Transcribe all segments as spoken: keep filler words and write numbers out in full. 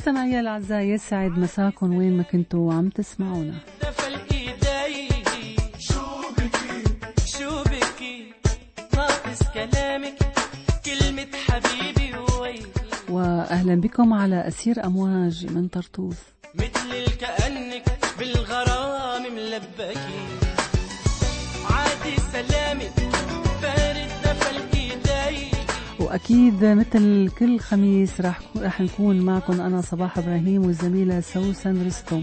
مستمعي الأعزاء، يسعد مساكم وين ما كنتوا عم تسمعونا. شو بكي ناقص كلامك كلمة حبيبي وويلي، وأهلا بكم على أسير أمواج من طرطوس. مثل كأنك بالغرام ملبكي، عادي سلامك بارد دفى الإيدي. وأكيد مثل كل خميس راح راح نكون معكم أنا صباح إبراهيم والزميلة سوسن رستم.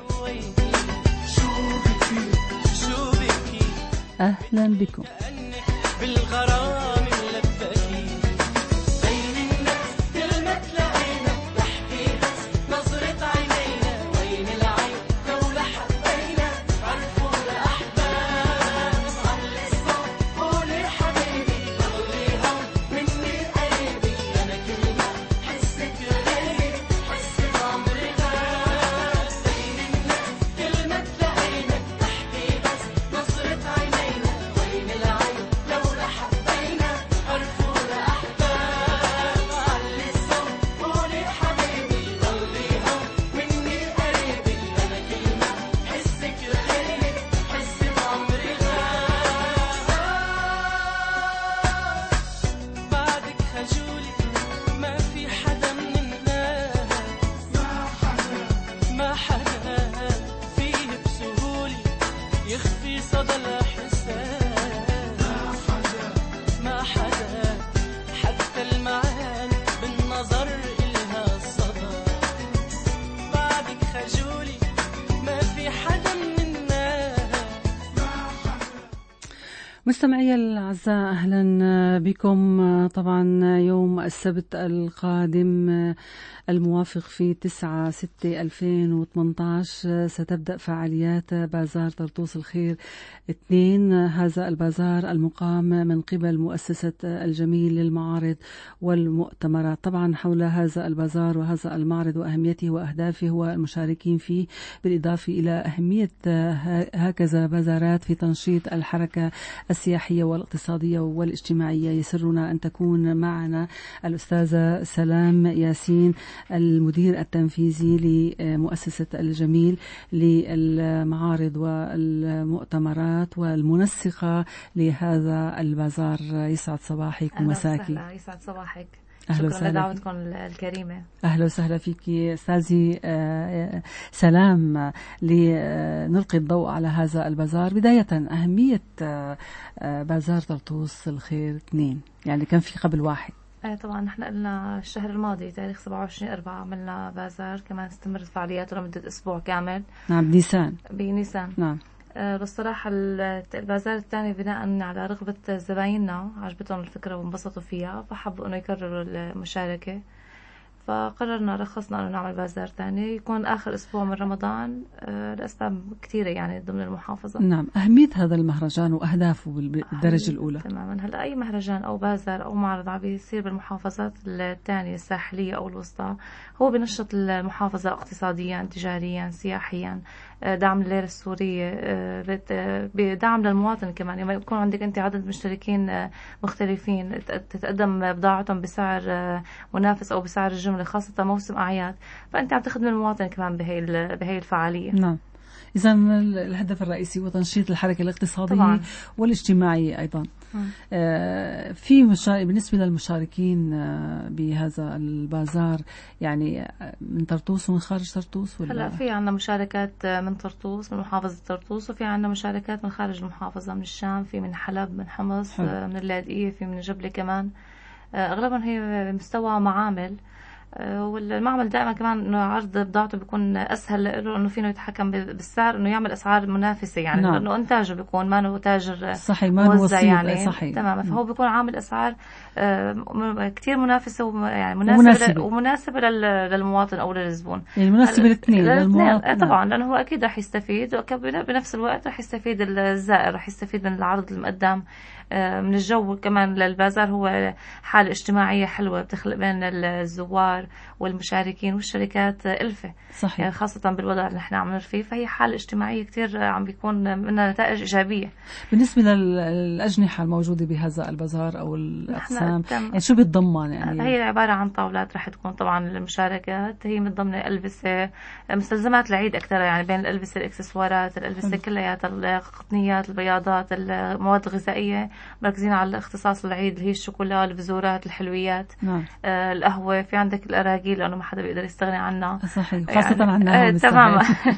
أهلا بكم. بالغرام ملبكي بين الناس كلمة تلاقينا تحكي بس نظرة عينينا، وين العين لو لحبينا عرفوا الأحباب. علي الصوت قولي حبيبي ضلي هون مني قريبي، أنا كلمة حسك غيري حس بعمري غاب. بين الناس كلمة تلاقينا تحكي بس نظرة عينينا، وين العين لو لحبينا عرفوا الأحباب. علي الصوت قولي حبيبي ضلي هون مني قريبي، أنا كلمة حسك غيري حس بعمري غاب. بعدك خجولي ما في حدا من الناس، ما حدا فيه بسهولي يخفي صدى الإحساس، ما حدا حتى المعاني بالنظر إلها الصدى. بعدك خجولي ما في حدا من الناس. مستمعي الأعزاء، أهلا بكم. طبعا يوم السبت القادم الموافق في تسعة ستة ألفين وثمانية عشر ستبدأ فعاليات بازار طرطوس الخير اثنين. هذا البازار المقام من قبل مؤسسة الجميل للمعارض والمؤتمرات. طبعا حول هذا البازار وهذا المعرض وأهميته وأهدافه والمشاركين فيه، بالإضافة إلى أهمية هكذا بازارات في تنشيط الحركة السياحية والاقتصادية والاجتماعية، يسرنا أن تكون معنا الأستاذة سلام ياسين، المدير التنفيذي لمؤسسة الجميل للمعارض والمؤتمرات والمنسقة لهذا البازار. يسعد صباحك ومساكي. يسعد صباحك. أهلا شكرا لدعوتكم الكريمة. أهلا وسهلا فيك أستاذي سلام، لنلقي الضوء على هذا البازار. بداية أهمية بازار طرطوس الخير اثنين، يعني كان في قبل واحد. طبعا نحن قلنا الشهر الماضي تاريخ سبعة وعشرين أربعة عملنا بازار، كمان استمرت فعالياته لمدة أسبوع كامل. نعم، بنيسان. بنيسان. نعم. أه بالصراحة البازار الثاني بناء على رغبة زبايننا، عجبتهم الفكرة وانبسطوا فيها، فحبوا انه يكرروا المشاركة، فقررنا رخصنا انه نعمل بازار ثاني يكون اخر اسبوع من رمضان أه لاسباب كثيرة يعني ضمن المحافظة. نعم. اهمية هذا المهرجان واهدافه بالدرجة الاولى. تماما. هلا اي مهرجان او بازار او معرض عم بيصير بالمحافظات الثانية الساحلية او الوسطى، هو بنشط المحافظة اقتصاديا تجاريا سياحيا، دعم للليرة السورية، بدعم للمواطن كمان. لما يكون عندك أنت عدد مشتركين مختلفين تتقدم بضاعتهم بسعر منافس أو بسعر الجملة، خاصة موسم أعياد، فأنت عم تخدم المواطن كمان بهي بهي الفعالية. نعم. إذا الهدف الرئيسي هو تنشيط الحركة الاقتصادية طبعا. والاجتماعية أيضا. آه في مشا... بالنسبة للمشاركين آه بهذا البازار، يعني من طرطوس ومن خارج طرطوس ولا؟ هلا في عنا مشاركات من طرطوس، من محافظة طرطوس، وفي عنا مشاركات من خارج المحافظة، من الشام، في من حلب، من حمص، آه من اللاذقية، في من جبلة كمان. آه أغلبهم هي مستوى معامل، والمعمل دائما كمان انه عرض بضاعته بيكون اسهل له، انه فينه يتحكم بالسعر، انه يعمل اسعار منافسه يعني. نعم. لانه انتاجه بيكون ما هو تاجر صحيح، ما هو يعني صحيح. تماما. فهو بيكون عامل اسعار كتير منافسه ويعني مناسبه ومناسبه للمواطن او للزبون، يعني مناسبه للاثنين للمواطن طبعا، لانه هو اكيد راح يستفيد، وبنفس الوقت راح يستفيد الزائر، راح يستفيد من العرض المقدم، من الجو كمان. للبازار هو حالة اجتماعية حلوة بتخلق بين الزوار التجار والمشاركين والشركات ألفة. صحيح. يعني خاصة بالوضع اللي نحن عم نمر فيه، فهي حالة اجتماعية كتير عم بيكون منها نتائج إيجابية. بالنسبة للأجنحة الموجودة بهذا البازار أو الأقسام، يعني شو بتضمن؟ يعني هي عبارة عن طاولات رح تكون طبعا المشاركات، هي متضمنة ألبسة، مستلزمات العيد أكثر، يعني بين الألبسة الإكسسوارات، الألبسة كليات، القطنيات، البياضات، المواد الغذائية، مركزين على الاختصاص العيد اللي هي الشوكولا، البذورات، الحلويات. نعم. آه القهوة، في عندك الأراجيل لأنه ما حدا بيقدر يستغني عنها. صحيح، خاصة يعني عنها. آه تماما.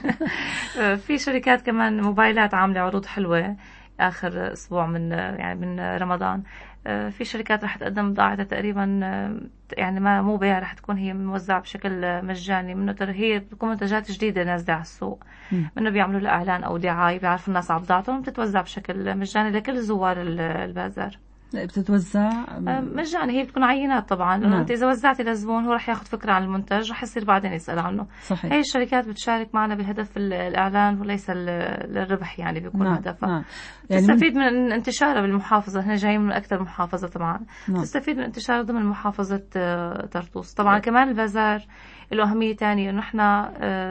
في شركات كمان موبايلات عاملة عروض حلوة آخر أسبوع من يعني من رمضان. في شركات رح تقدم بضاعتها تقريبا، يعني ما مو بيع، رح تكون هي موزعة بشكل مجاني، منه هي بتكون منتجات جديدة نازلة على السوق، منه بيعملوا لها إعلان أو دعاية، بيعرفوا الناس على بضاعتهم، بتتوزع بشكل مجاني لكل زوار البازار. بتتوزع مجاني، هي بتكون عينات طبعا، لأنه أنت إذا وزعتي للزبون هو رح ياخذ فكرة عن المنتج، رح يصير بعدين يسأل عنه. صحيح. هي الشركات بتشارك معنا بهدف الإعلان وليس الربح، يعني بيكون نعم. هدفها. نعم. يعني تستفيد من انتشارها بالمحافظة، احنا جايين من أكثر محافظة طبعا. نعم. تستفيد من انتشارها ضمن محافظة طرطوس. طبعا نعم. كمان البازار له أهمية تانية، إنه احنا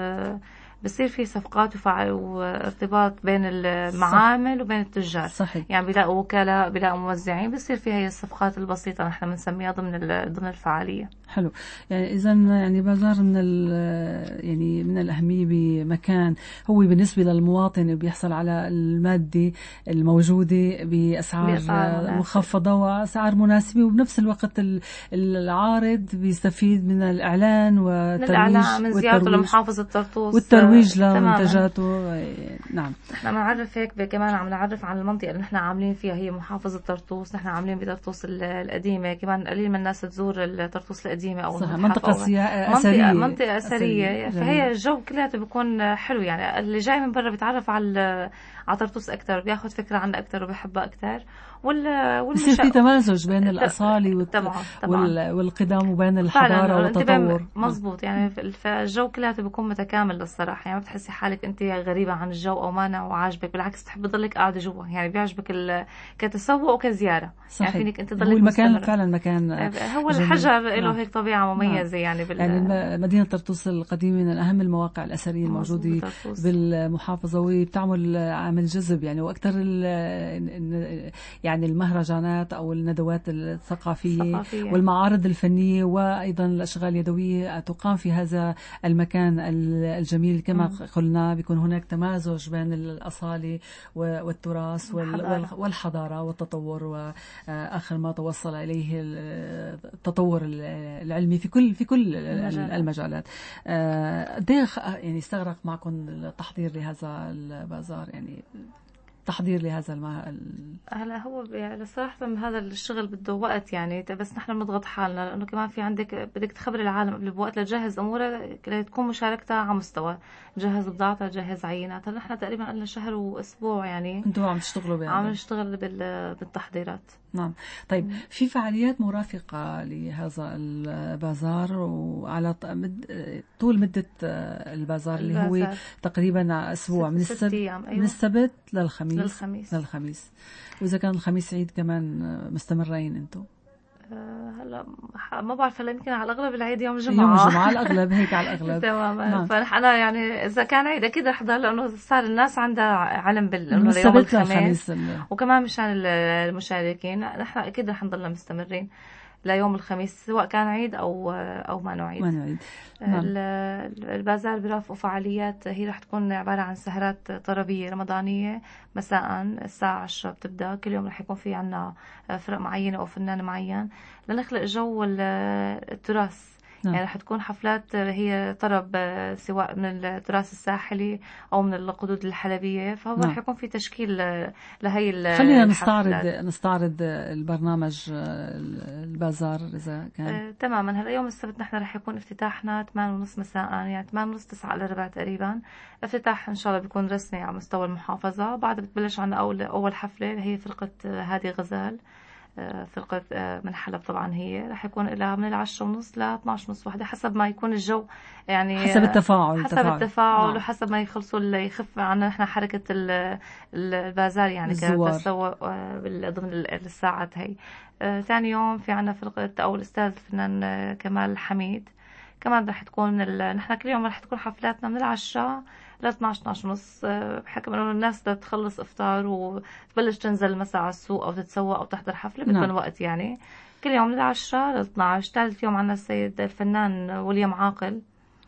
بصير في صفقات وفع... وارتباط بين المعامل وبين التجار. صحيح. يعني بيلاقوا وكلاء، بيلاقوا موزعين، بصير في هي الصفقات البسيطة نحن بنسميها ضمن ال... ضمن الفعالية. حلو. يعني إذا يعني بازار من ال... يعني من الأهمية بمكان هو بالنسبة للمواطن بيحصل على المادة الموجودة بأسعار مخفضة وأسعار مناسبة، وبنفس الوقت العارض بيستفيد من الإعلان والترويج من زيارته لمحافظة طرطوس والترويج لمنتجاته. نعم. نحن بنعرف هيك كمان، عم نعرف عن المنطقة اللي نحن عاملين فيها، هي محافظة طرطوس. نحن عاملين بطرطوس القديمة، كمان قليل من الناس تزور طرطوس القديمة أو صح. منطقة سياحية، أثرية، منطقة أثرية، فهي الجو كلياته بيكون حلو. يعني اللي جاي من برا بيتعرف على على طرطوس أكتر، بياخد فكرة عنها أكتر وبيحبها أكتر. وال بصير في تمازج بين الأصالة والت... طبعاً. طبعاً. وال... والقدام وبين الحضارة والتطور. مزبوط. يعني الجو كلياته بيكون متكامل للصراحة، يعني ما بتحسي حالك أنت غريبة عن الجو أو مانا وعاجبك، بالعكس تحب تضلك قاعدة جوا، يعني بيعجبك ال... كتسوق وكزيارة. صحيح. يعني فينك أنت تضلك هو المكان مستمرة. فعلا مكان هو الحجر له هيك طبيعة مميزة. يعني بال... يعني مدينة طرطوس القديمة من أهم المواقع الأثرية الموجودة بالمحافظة، وبتعمل عامل جذب يعني، وأكثر ال... يعني المهرجانات أو الندوات الثقافية الثقافية. والمعارض الفنية وأيضا الأشغال اليدوية تقام في هذا المكان الجميل. كما م. قلنا بيكون هناك تمازج بين الأصالة والتراث والحضارة, والحضارة والتطور، وآخر ما توصل إليه التطور العلمي في كل في كل المجالات, المجالات. يعني استغرق معكم التحضير لهذا البازار، يعني تحضير لهذا الماء ال... هلا هو يعني صراحة هذا الشغل بده وقت، يعني بس نحن بنضغط حالنا، لأنه كمان في عندك بدك تخبر العالم قبل بوقت لتجهز أمورها لتكون مشاركتها على مستوى، جهز بضاعتها، جهز عينات. هلا نحن تقريبا قلنا شهر وأسبوع يعني أنتوا عم تشتغلوا بها، عم نشتغل بالتحضيرات. نعم. طيب في فعاليات مرافقة لهذا البازار وعلى طول مدة البازار, البازار. اللي هو تقريبا أسبوع من السبت أيوة. من السبت للخميس للخميس. للخميس وإذا كان الخميس عيد كمان مستمرين أنتوا؟ هلا ما بعرف، هلا يمكن على الأغلب العيد يوم الجمعة. يوم الجمعة على الأغلب، هيك على الأغلب. تماما. نعم. فأنا يعني إذا كان عيد أكيد رح أحضر، لأنه صار الناس عندها علم بال إنه يوم الخميس، وكمان مشان المشاركين نحن أكيد رح نضلنا مستمرين ليوم الخميس، سواء كان عيد أو أو ما نعيد. ما نعيد. نعم. البازار برافقوا فعاليات، هي رح تكون عبارة عن سهرات طربية رمضانية مساء الساعة عشرة بتبدأ. كل يوم رح يكون في عنا فرق معينة أو فنان معين لنخلق جو التراث. نعم. يعني رح تكون حفلات هي طرب سواء من التراث الساحلي أو من القدود الحلبية، فهو نعم. رح يكون في تشكيل لهي. خلينا نستعرض نستعرض البرنامج البازار إذا كان. آه، تماما. هلا يوم السبت نحن رح يكون افتتاحنا ثمانية ونص مساء، يعني ثمانية ونص تسعة إلى ربع تقريبا. افتتاح إن شاء الله بيكون رسمي على مستوى المحافظة. بعد بتبلش عنا أول أول حفلة اللي هي فرقة هادي غزال، فرقة من حلب طبعا. هي رح يكون لها من العشرة ونص لاثناش ونص واحدة، حسب ما يكون الجو، يعني حسب التفاعل حسب التفاعل, التفاعل نعم. وحسب ما يخلصوا يخف عنا نحن حركة البازار، يعني كتسوق ضمن الساعات هي. ثاني يوم في عنا فرقة أو الأستاذ الفنان كمال حميد كمان رح تكون ال... نحن كل يوم رح تكون حفلاتنا من العشرة ل اثنعش اثنعش ونص، بحكم انه الناس بدها تخلص افطار وتبلش تنزل مساء على السوق او تتسوق او تحضر حفله، بدنا نعم. وقت يعني. كل يوم من العشرة ل اثنعش. ثالث يوم عنا السيد الفنان وليم عاقل.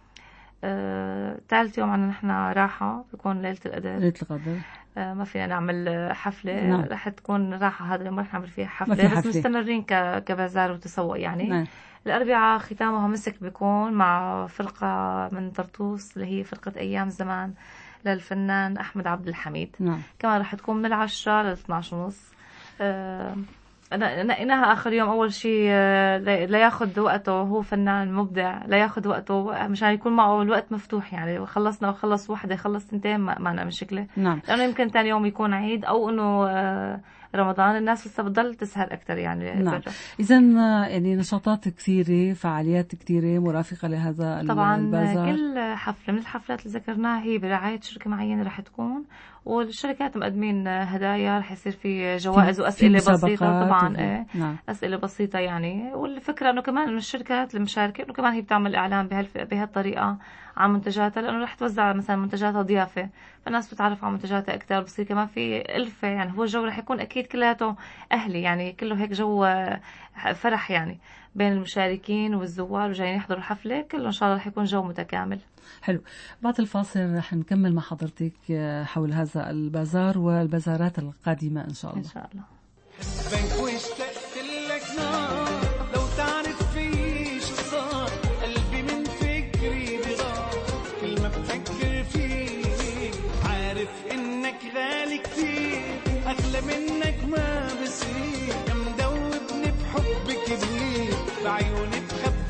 آه، ثالث يوم عنا نحن راحة، بيكون ليلة القدر. ليلة القدر آه، ما فينا نعمل حفلة. نعم. رح تكون راحة هذا اليوم، رح نعمل فيها ما حفلة في بس حفلة. مستمرين ك... كبازار وتسوق يعني. نعم. الأربعاء ختامها مسك بيكون مع فرقة من طرطوس اللي هي فرقة أيام زمان للفنان أحمد عبد الحميد. نعم. كمان رح تكون من العشرة ل اثنعش ونص. آه، أنا نقيناها آخر يوم أول شيء لا ياخد وقته، هو فنان مبدع، لا ياخد وقته مشان يكون معه الوقت مفتوح يعني. خلصنا وخلص واحدة خلص تنتين ما معنا مشكلة. نعم. لأنه يمكن تاني يوم يكون عيد أو إنه رمضان، الناس لسه بتضل تسهر أكتر يعني. نعم. إذا يعني نشاطات كثيرة، فعاليات كثيرة مرافقة لهذا طبعا البازار. كل حفلة من الحفلات اللي ذكرناها هي برعاية شركة معينة رح تكون، والشركات مقدمين هدايا، رح يصير في جوائز وأسئلة بسيطة طبعا. و... ايه نعم. أسئلة بسيطة يعني. والفكرة إنه كمان إنه الشركات المشاركة إنه كمان هي بتعمل إعلان بهالف... بهالطريقة عن منتجاتها، لأنه رح توزع مثلا منتجاتها ضيافة، فالناس بتعرف عن منتجاتها أكتر، بصير كمان في ألفة يعني. هو الجو رح يكون أكيد كلياته أهلي يعني، كله هيك جو فرح يعني بين المشاركين والزوار وجايين يحضروا الحفلة، كله إن شاء الله رح يكون جو متكامل. حلو. بعد الفاصل رح نكمل مع حضرتك حول هذا البازار والبازارات القادمة إن شاء الله. إن شاء الله. حبك واشتقت لك نار، لو تعرف في شو صار، قلبي من فكري بغار، كل ما بفكر فيك عارف إنك غالي كتير، أغلى منك ما بصير، يا مدوبني بحب كبير، بعيوني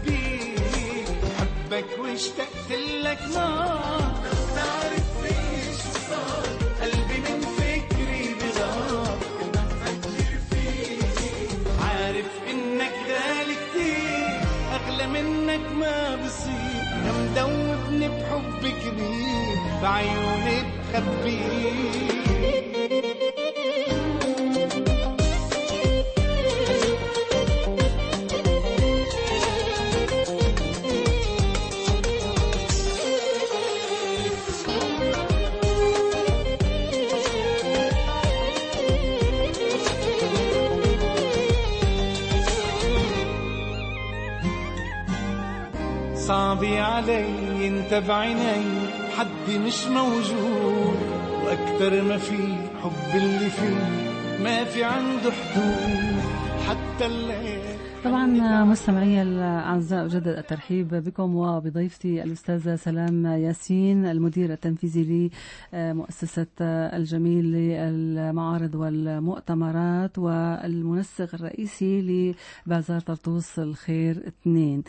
بخبيه، حبك واشتقت لك نار، لو تعرف في شو صار، قلبي من فكري بغار، كل ما بفكر فيك عارف إنك غالي كتير، أغلى منك ما بصير، يا مدوبني بحب كبير، بعيوني بخبيه. صعبي علي انت بعيني، حدي مش موجود، واكتر ما في حب اللي فيه ما في عنده حدود، حتى الليل. طبعا مستمعي الأعزاء أجدد الترحيب بكم وبضيفتي الأستاذة سلام ياسين، المدير التنفيذي لمؤسسة الجميل للمعارض والمؤتمرات والمنسق الرئيسي لبازار طرطوس الخير اثنين.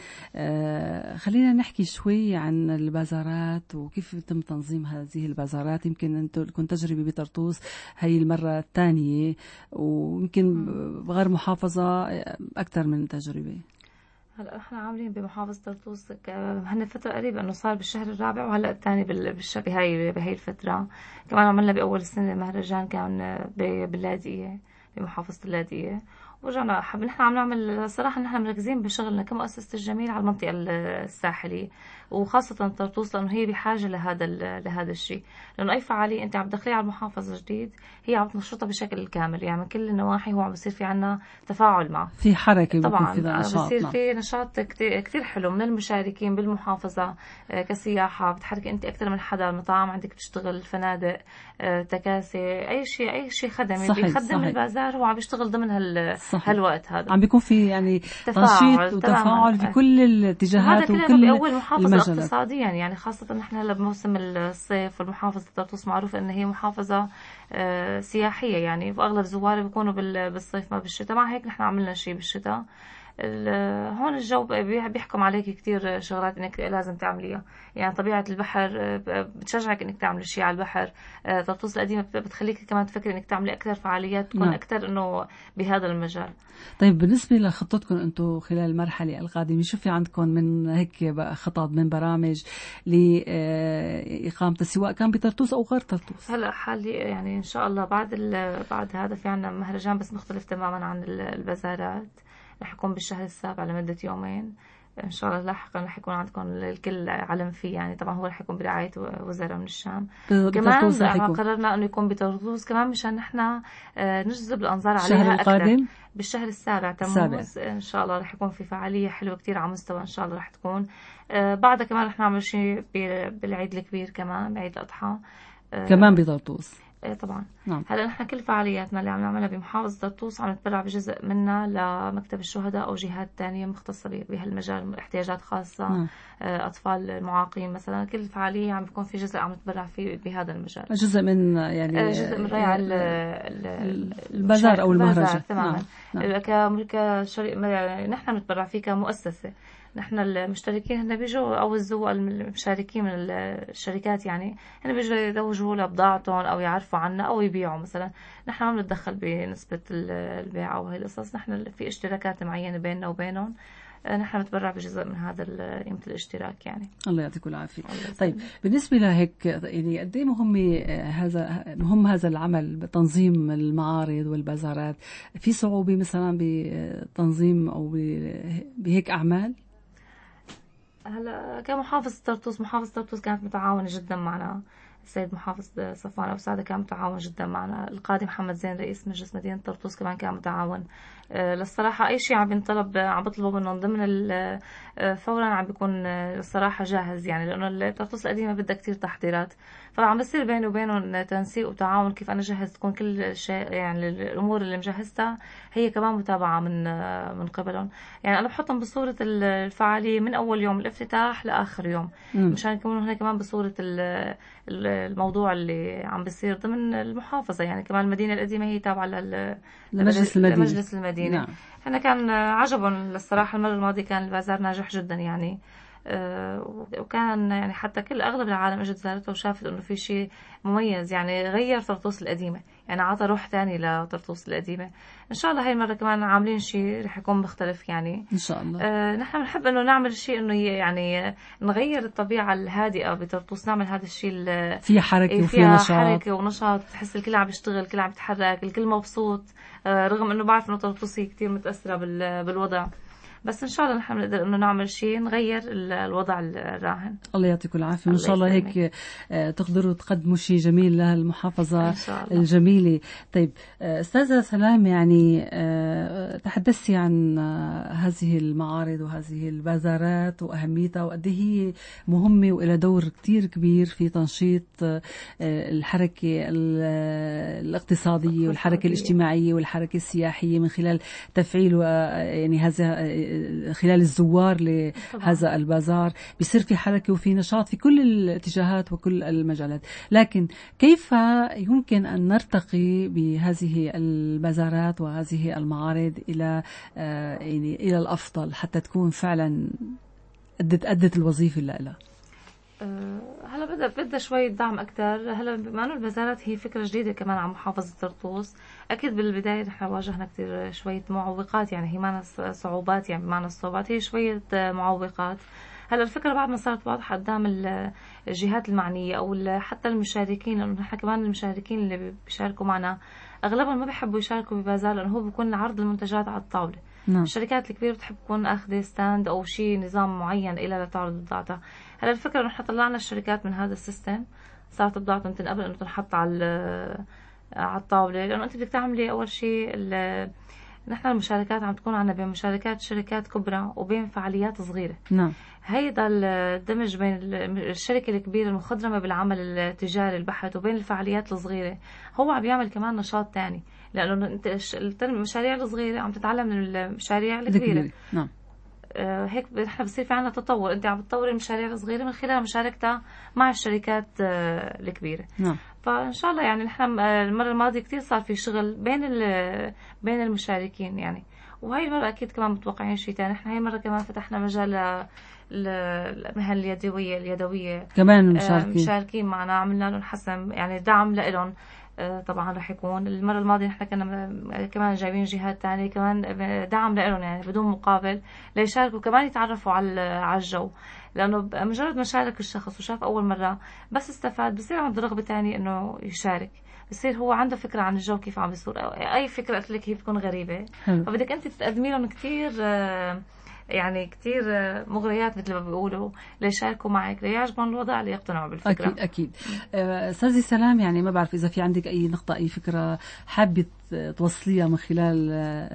خلينا نحكي شوي عن البازارات وكيف يتم تنظيم هذه البازارات. يمكن أنتم لكم تجربة بطرطوس هي المرة الثانية، ويمكن بغير محافظة أكثر من تجربة. هلا احنا عاملين بمحافظة طرطوس هن فترة قريبة، انه صار بالشهر الرابع وهلا الثاني بالش بهاي بهاي الفترة. كمان عملنا باول السنة مهرجان كان باللاذقية بمحافظة اللاذقية، ورجعنا حب نحن عم نعمل صراحة نحن مركزين بشغلنا كمؤسسة الجميل على المنطقة الساحلية وخاصة طرطوس، لأنه هي بحاجة لهذا لهذا الشيء، لأنه أي فعالية أنت عم تدخليها على المحافظة جديد هي عم تنشطها بشكل كامل يعني، من كل النواحي هو عم بيصير في عنا تفاعل معه، في حركة طبعا في بصير في نشاط كتير كتير حلو من المشاركين بالمحافظة كسياحة، بتحركي أنت أكثر من حدا، المطاعم عندك بتشتغل، الفنادق، تكاسي، أي شيء أي شيء خدمي بيخدم صحيح. البازار هو عم بيشتغل ضمن هال صحيح. هالوقت هذا عم بيكون في يعني تنشيط وتفاعل في كل الاتجاهات وكل بأول محافظة اقتصاديا يعني، خاصة نحن هلا بموسم الصيف، والمحافظة طرطوس معروفة إن هي محافظة سياحية يعني، وأغلب زوار بيكونوا بالصيف ما بالشتاء، مع هيك نحن عملنا شيء بالشتاء. هون الجو بيحكم عليك كتير شغلات انك لازم تعمليها يعني، طبيعة البحر بتشجعك انك تعمل شيء على البحر، طرطوس القديمة بتخليك كمان تفكري انك تعملي اكثر فعاليات تكون نعم. اكثر انه بهذا المجال. طيب بالنسبة لخطتكم انتم خلال المرحلة القادمة، شو في عندكم من هيك خطط من برامج لإقامة سواء كان بطرطوس او غير طرطوس؟ هلا حالي يعني ان شاء الله بعد بعد هذا في عنا مهرجان بس مختلف تماما عن البازارات، رح يكون بالشهر السابع لمدة يومين، إن شاء الله لاحقا رح يكون عندكم الكل علم فيه، يعني طبعا هو رح يكون برعاية وزراء من الشام. كمان قررنا إنه يكون بطرطوس كمان مشان نحن نجذب الأنظار عليها أكثر. بالشهر السابع تموز إن شاء الله رح يكون في فعالية حلوة كتير على مستوى إن شاء الله رح تكون. بعدها كمان رح نعمل شيء بالعيد الكبير كمان بعيد الأضحى كمان بطرطوس. ايه طبعا. نعم. هلا نحن كل فعالياتنا اللي عم نعملها بمحافظة طرطوس عم نتبرع بجزء منها لمكتب الشهداء او جهات تانية مختصة بهالمجال، احتياجات خاصة. نعم. اطفال معاقين مثلا، كل فعالية عم بيكون في جزء عم نتبرع فيه بهذا المجال. جزء من يعني جزء من ريع البازار او المهرجان. تماما. نعم. كشريك نحن بنتبرع فيه كمؤسسة. نحن المشتركين هن بيجوا او الزوار المشاركين من الشركات، يعني هن بيجوا يروجوا لبضاعتهم او يعرفوا عنا او يبيعوا مثلا. نحن ما بنتدخل بنسبة البيع او هاي القصص، نحن في اشتراكات معينة بيننا وبينهم، نحن نتبرع بجزء من هذا قيمة الاشتراك يعني. الله يعطيكم العافية. طيب بالنسبة لهيك يعني قد ايه مهم هذا مهم هذا العمل بتنظيم المعارض والبازارات؟ في صعوبة مثلا بتنظيم او بهيك اعمال؟ هلا كمحافظة طرطوس، محافظة طرطوس كانت متعاونة جدا معنا. السيد محافظ صفوان أبو سعدة كان متعاون جدا معنا. القاضي محمد زين رئيس مجلس مدينة طرطوس كمان كان متعاون. أه للصراحة أي شيء عم بينطلب عم بيطلبوا منهم ضمن فورا عم بيكون الصراحة جاهز، يعني لأنه طرطوس القديمة بدها كتير تحضيرات، فعم بصير بيني وبينهم تنسيق وتعاون كيف أنا جهز تكون كل شيء، يعني الأمور اللي مجهزتها هي كمان متابعة من من قبلهم. يعني أنا بحطهم بصورة الفعالية من أول يوم الافتتاح لآخر يوم، م. مشان يكونوا هنا كمان بصورة الموضوع اللي عم بيصير ضمن المحافظة. يعني كمان المدينة القديمة هي تابعة لمجلس المدينة. مجلس المدينة. نعم. هنا كان عجبهم الصراحة. المرة الماضية كان البازار ناجح جدا يعني، أه وكان يعني حتى كل أغلب العالم اجت زارته وشافت إنه في شيء مميز، يعني غير طرطوس القديمة، يعني عطى روح تاني لطرطوس القديمة. إن شاء الله هاي المرة كمان عاملين شيء رح يكون مختلف يعني إن شاء الله. أه نحن بنحب إنه نعمل شيء إنه يعني نغير الطبيعة الهادئة بطرطوس، نعمل هذا الشيء فيها حركة وفيها نشاط. حركة ونشاط، تحس الكل عم يشتغل، الكل عم يتحرك، الكل مبسوط. أه رغم إنه بعرف إنه طرطوس كتير متأثرة بالوضع، بس إن شاء الله نحن نقدر إنه نعمل شيء نغير الوضع الراهن. الله يعطيكم العافية. إن شاء الله هيك تقدروا تقدموا شيء جميل للمحافظة الجميلة. طيب أستاذة سلام، يعني تحدثتي عن هذه المعارض وهذه البازارات وأهميتها وقد هي مهمة وإلى دور كتير كبير في تنشيط الحركة الاقتصادية والحركة الاجتماعية والحركة السياحية من خلال تفعيل يعني هذا خلال الزوار لهذا البازار بيصير في حركة وفي نشاط في كل الاتجاهات وكل المجالات. لكن كيف يمكن أن نرتقي بهذه البازارات وهذه المعارض إلى يعني إلى الأفضل حتى تكون فعلا أدت أدت الوظيفة اللي لها؟ هلا بدها بدها شوية دعم أكتر. هلا بما إنه البازارات هي فكرة جديدة كمان على محافظة طرطوس، أكيد بالبداية نحن واجهنا كتير شوية معوقات، يعني هي معنا صعوبات، يعني بمعنى الصعوبات هي شوية معوقات. هلا الفكرة بعد ما صارت واضحة قدام الجهات المعنية أو حتى المشاركين، لأنه نحن كمان المشاركين اللي بيشاركوا معنا أغلبهم ما بيحبوا يشاركوا ببازار، لأنه هو بيكون عرض المنتجات على الطاولة. نعم. الشركات الكبيرة بتحب تكون أخذ ستاند أو شيء نظام معين إلى لتعرض بضاعتها. هلا الفكرة إنه نحن طلعنا الشركات من هذا السيستم، صارت بضاعتهم تنقبل إنه تنحط على على الطاولة، لأنه أنت بدك تعملي أول شيء نحن المشاركات عم تكون عنا بين مشاركات شركات كبرى وبين فعاليات صغيرة. نعم. هيدا الدمج بين الشركة الكبيرة المخضرمة بالعمل التجاري البحث وبين الفعاليات الصغيرة هو عم بيعمل كمان نشاط تاني، لأنه أنت المشاريع الصغيرة عم تتعلم من المشاريع الكبيرة. نعم. آه هيك نحن بصير في عنا تطور، أنت عم بتطور المشاريع الصغيرة من خلال مشاركتها مع الشركات آه الكبيرة. نعم. فإن شاء الله يعني نحن المرة الماضية كتير صار في شغل بين بين المشاركين يعني، وهي المرة أكيد كمان متوقعين شيء تاني. نحن هاي المرة كمان فتحنا مجال المهن اليدوية اليدوية كمان مشاركين مشاركين معنا، عملنا لهم حسم يعني دعم لهم. طبعا رح يكون المرة الماضية نحن كنا كمان جايبين جهات تانية كمان دعم لهم يعني بدون مقابل ليشاركوا كمان يتعرفوا على على الجو، لأنه مجرد ما شارك الشخص وشاف أول مرة بس استفاد بصير عنده رغبة تانية إنه يشارك، بصير هو عنده فكرة عن الجو كيف عم بيصير. أي فكرة قلت لك هي بتكون غريبة، فبدك أنت تقدمي لهم كتير يعني كتير مغريات مثل ما بيقولوا ليشاركوا معك ليعجبهم الوضع ليقتنعوا بالفكرة. أكيد أكيد. أستاذي سلام، يعني ما بعرف إذا في عندك أي نقطة أي فكرة حابة توصليها من خلال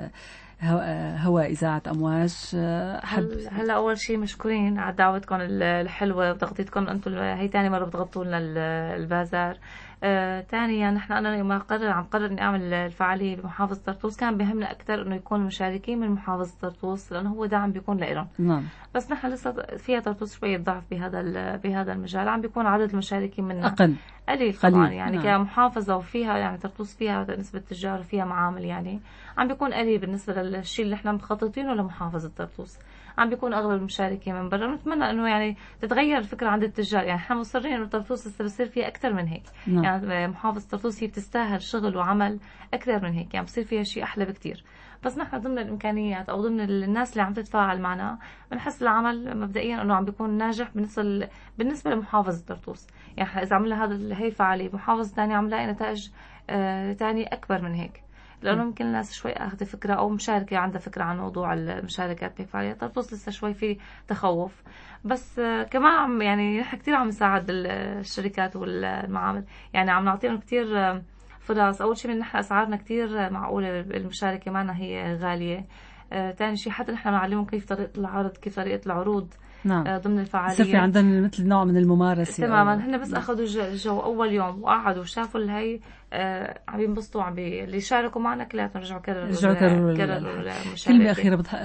هواء إذاعة أمواج. هل هلا أول شيء مشكورين على دعوتكم الحلوة وتغطيتكم، أنتم هي تاني مرة بتغطوا لنا البازار. آه، ثانيا نحن أنا لما قرر عم قرر إني أعمل الفعالية بمحافظة طرطوس كان بهمنا أكثر إنه يكون المشاركين من محافظة طرطوس، لأنه هو دعم بيكون لإلهم. نعم. بس نحن لسه فيها طرطوس شوية ضعف بهذا بهذا المجال، عم بيكون عدد المشاركين منا أقل قليل طبعا يعني نعم. كمحافظة وفيها يعني طرطوس فيها نسبة تجار وفيها معامل، يعني عم بيكون قليل بالنسبة للشيء اللي احنا مخططينه لمحافظة طرطوس. عم بيكون اغلب المشاركين من برا. نتمنى انه يعني تتغير الفكره عند التجار، يعني احنا مصرين انه طرطوس لسه بصير فيها اكثر من هيك. نعم. يعني محافظه طرطوس هي بتستاهل شغل وعمل اكثر من هيك، يعني بصير فيها شيء احلى بكثير. بس نحن ضمن الامكانيات او ضمن الناس اللي عم تتفاعل معنا بنحس العمل مبدئيا انه عم بيكون ناجح بالنسبه بالنسبه لمحافظه طرطوس. يعني اذا عملنا هذا هي الفعاليه بمحافظه ثانيه عم نلاقي نتائج آه ثانيه اكبر من هيك، لأنه ممكن الناس شوي أخذ فكرة أو مشاركة عندها فكرة عن موضوع المشاركات بفعاليات طرطوس. لسه شوي في تخوف، بس كمان عم يعني نحن كتير عم نساعد الشركات والمعامل، يعني عم نعطيهم كتير فرص. أول شيء من نحن أسعارنا كتير معقولة، المشاركة معنا هي غالية. ثاني شيء حتى نحن نعلمهم كيف طريقة العرض، كيف طريقة العروض. نعم. ضمن الفعالية صار في عندنا مثل نوع من الممارسة تماما. هن بس أخذوا الجو أول يوم وقعدوا وشافوا اللي هي آه عم ينبسطوا، عم بي... اللي شاركوا معنا كلياتهم رجعوا كرروا رجعوا كرروا. كلمة أخيرة بتح...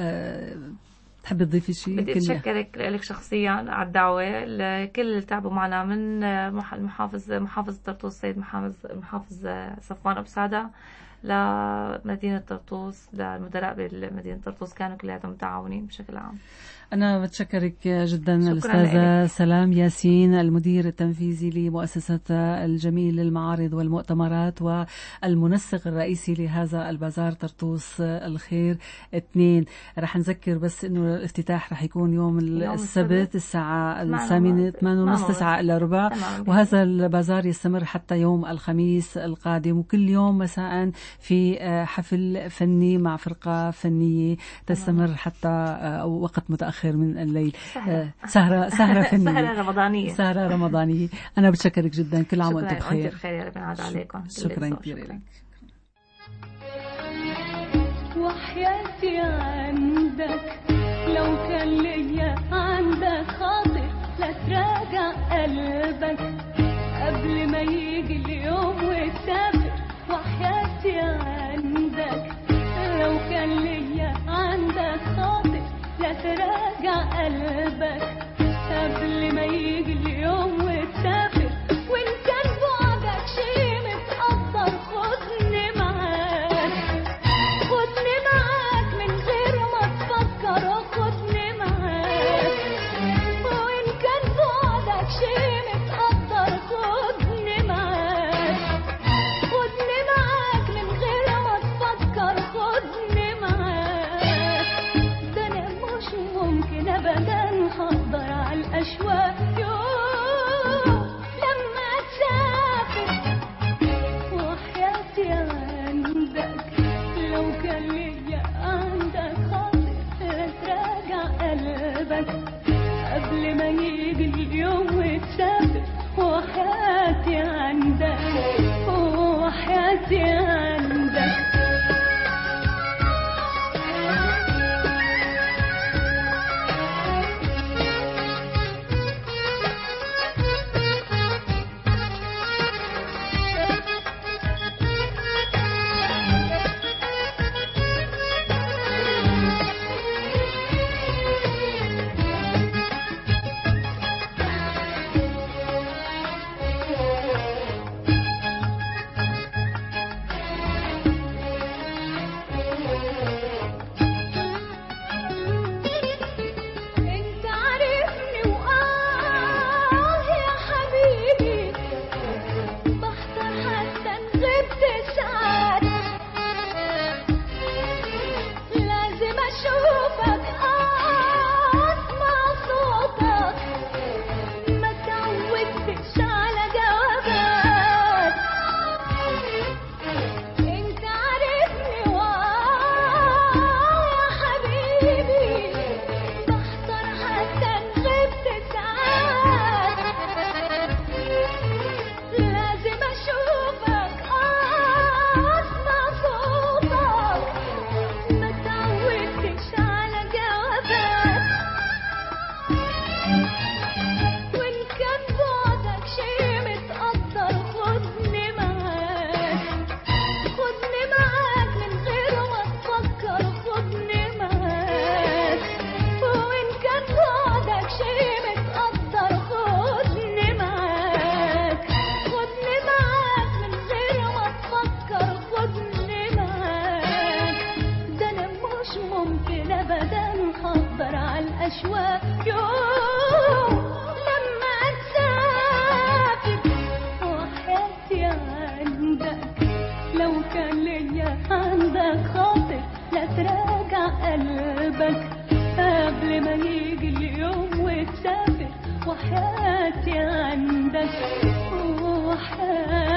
بتحبي تضيفي شيء؟ بدي أتشكرك لك شخصيا على الدعوة، لكل اللي تعبوا معنا من محافظ محافظ طرطوس سيد محافظ محافظ صفوان أبو سعدة لمدينة طرطوس، للمدراء بمدينة طرطوس، كانوا كلياتهم متعاونين بشكل عام. أنا بتشكرك جدا الأستاذة سلام ياسين، المدير التنفيذي لمؤسسة الجميل للمعارض والمؤتمرات والمنسق الرئيسي لهذا البازار طرطوس الخير اثنين. رح نذكر بس إنه الافتتاح رح يكون يوم, يوم السبت الساعة الثامنة ثمانية ونص تسعة إلا ربع، وهذا البازار يستمر حتى يوم الخميس القادم، وكل يوم مساء في حفل فني مع فرقة فنية تستمر حتى وقت متأخر من الليل. سهرة سهرة, سهرة فنية سهرة رمضانية سهرة رمضانية. أنا بتشكرك جدا، كل عام وأنتم بخير. وأنتم بخير يا رب ينعاد عليكم. شكرا كثير لك. وحياتي عندك لو كان ليا عندك خاطر لا تراجع قلبك قبل ما يجي اليوم وتسافر. وحياتي عندك لو كان ليا عندك خاطر لا تراجع قلبك قبل ما يجي اليوم وتسافر. وإن كان بعدك شي متقدر خدني معاك، خدني معاك من غير ما تفكر، خدني معاك. وإن كان بعدك شي متقدر خدني معاك، أشواق يوم لما تسافر، وحياتي عندك لو كان ليا عندك خاطر لا تراجع قلبك قبل ما يجي اليوم وتسافر، وحياتي عندك وحياتي